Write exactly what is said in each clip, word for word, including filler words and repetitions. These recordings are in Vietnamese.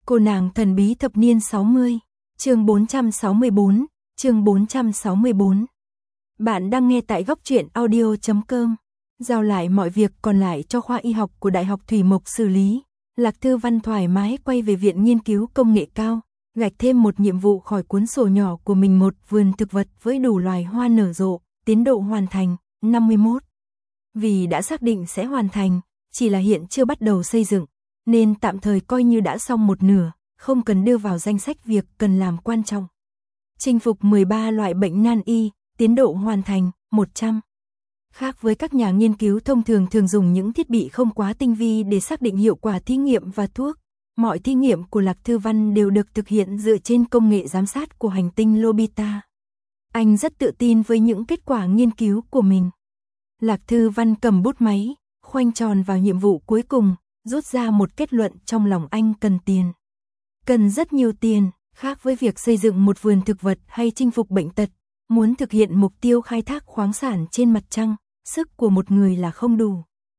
Cô nàng thần bí thập niên sáu mươi, chương bốn trăm sáu mươi tư, chương bốn trăm sáu mươi tư. Bạn đang nghe tại góc truyện audio chấm com. Giao lại mọi việc còn lại cho khoa y học của Đại học Thủy Mộc xử lý. Lạc Thư Văn thoải mái quay về Viện Nghiên cứu Công nghệ cao, gạch thêm một nhiệm vụ khỏi cuốn sổ nhỏ của mình, một vườn thực vật với đủ loài hoa nở rộ, tiến độ hoàn thành, năm mươi mốt. Vì đã xác định sẽ hoàn thành, chỉ là hiện chưa bắt đầu xây dựng, nên tạm thời coi như đã xong một nửa, không cần đưa vào danh sách việc cần làm quan trọng. Chinh phục mười ba loại bệnh nan y, tiến độ hoàn thành, một trăm. Khác với các nhà nghiên cứu thông thường thường dùng những thiết bị không quá tinh vi để xác định hiệu quả thí nghiệm và thuốc, mọi thí nghiệm của Lạc Thư Văn đều được thực hiện dựa trên công nghệ giám sát của hành tinh Lobita. Anh rất tự tin với những kết quả nghiên cứu của mình. Lạc Thư Văn cầm bút máy, khoanh tròn vào nhiệm vụ cuối cùng, rút ra một kết luận trong lòng anh: cần tiền. Cần rất nhiều tiền, khác với việc xây dựng một vườn thực vật hay chinh phục bệnh tật, muốn thực hiện mục tiêu khai thác khoáng sản trên mặt trăng, sức của một người là không đủ.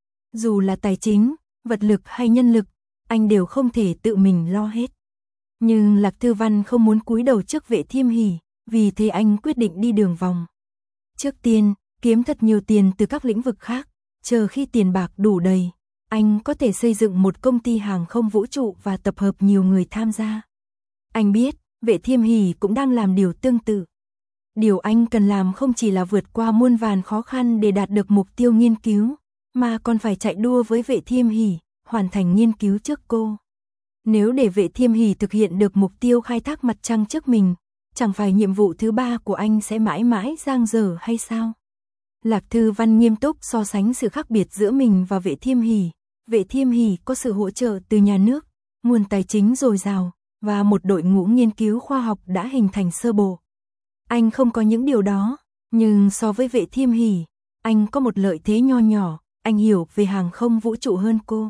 Dù là tài chính, vật lực hay nhân lực, anh đều không thể tự mình lo hết. Nhưng Lạc Thư Văn không muốn cúi đầu trước Vệ Thiêm Hỷ, vì thế anh quyết định đi đường vòng. Trước tiên, kiếm thật nhiều tiền từ các lĩnh vực khác, chờ khi tiền bạc đủ đầy, anh có thể xây dựng một công ty hàng không vũ trụ và tập hợp nhiều người tham gia. Anh biết, Vệ Thiêm Hỷ cũng đang làm điều tương tự. Điều anh cần làm không chỉ là vượt qua muôn vàn khó khăn để đạt được mục tiêu nghiên cứu, mà còn phải chạy đua với Vệ Thiêm Hỷ, hoàn thành nghiên cứu trước cô. Nếu để Vệ Thiêm Hỷ thực hiện được mục tiêu khai thác mặt trăng trước mình, chẳng phải nhiệm vụ thứ ba của anh sẽ mãi mãi dang dở hay sao? Lạc Thư Văn nghiêm túc so sánh sự khác biệt giữa mình và Vệ Thiêm Hỷ. Vệ Thiêm Hỷ có sự hỗ trợ từ nhà nước, nguồn tài chính dồi dào, và một đội ngũ nghiên cứu khoa học đã hình thành sơ bộ. Anh không có những điều đó, nhưng so với Vệ Thiêm Hỷ, anh có một lợi thế nho nhỏ, anh hiểu về hàng không vũ trụ hơn cô.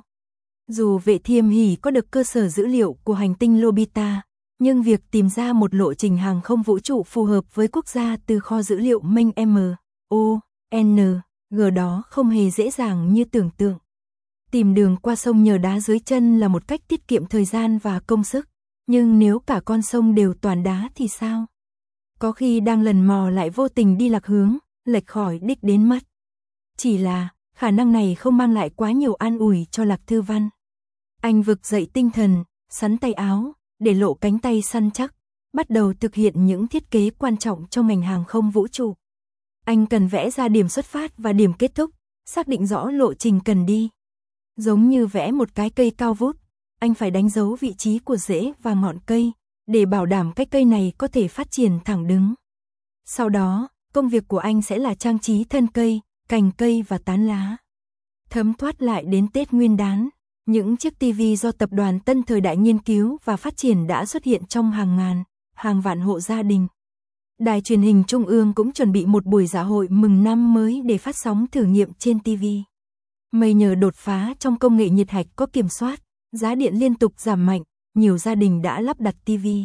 Dù Vệ Thiêm Hỷ có được cơ sở dữ liệu của hành tinh Lobita, nhưng việc tìm ra một lộ trình hàng không vũ trụ phù hợp với quốc gia từ kho dữ liệu Minh M O N G đó không hề dễ dàng như tưởng tượng. Tìm đường qua sông nhờ đá dưới chân là một cách tiết kiệm thời gian và công sức, nhưng nếu cả con sông đều toàn đá thì sao? Có khi đang lần mò lại vô tình đi lạc hướng, lệch khỏi đích đến mất. Chỉ là, khả năng này không mang lại quá nhiều an ủi cho Lạc Thư Văn. Anh vực dậy tinh thần, sắn tay áo, để lộ cánh tay săn chắc, bắt đầu thực hiện những thiết kế quan trọng trong ngành hàng không vũ trụ. Anh cần vẽ ra điểm xuất phát và điểm kết thúc, xác định rõ lộ trình cần đi. Giống như vẽ một cái cây cao vút, anh phải đánh dấu vị trí của rễ và ngọn cây, để bảo đảm cái cây này có thể phát triển thẳng đứng. Sau đó, công việc của anh sẽ là trang trí thân cây, cành cây và tán lá. Thấm thoát lại đến Tết Nguyên đán, những chiếc tivi do tập đoàn Tân Thời Đại nghiên cứu và phát triển đã xuất hiện trong hàng ngàn, hàng vạn hộ gia đình. Đài truyền hình Trung ương cũng chuẩn bị một buổi dạ hội mừng năm mới để phát sóng thử nghiệm trên tivi. May nhờ đột phá trong công nghệ nhiệt hạch có kiểm soát, giá điện liên tục giảm mạnh, nhiều gia đình đã lắp đặt tivi.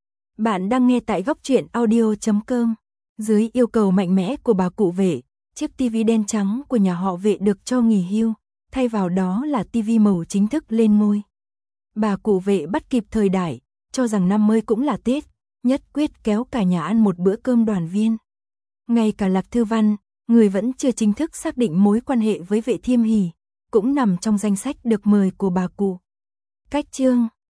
Bạn đang nghe tại góc truyện audio chấm com. Dưới yêu cầu mạnh mẽ của bà cụ Vệ, chiếc tivi đen trắng của nhà họ Vệ được cho nghỉ hưu, thay vào đó là tivi màu chính thức lên ngôi. Bà cụ Vệ bắt kịp thời đại, cho rằng năm mới cũng là Tết, nhất quyết kéo cả nhà ăn một bữa cơm đoàn viên. Ngay cả Lạc Thư Văn, người vẫn chưa chính thức xác định mối quan hệ với Vệ Thiêm Hỷ, cũng nằm trong danh sách được mời của bà cụ. Cách chương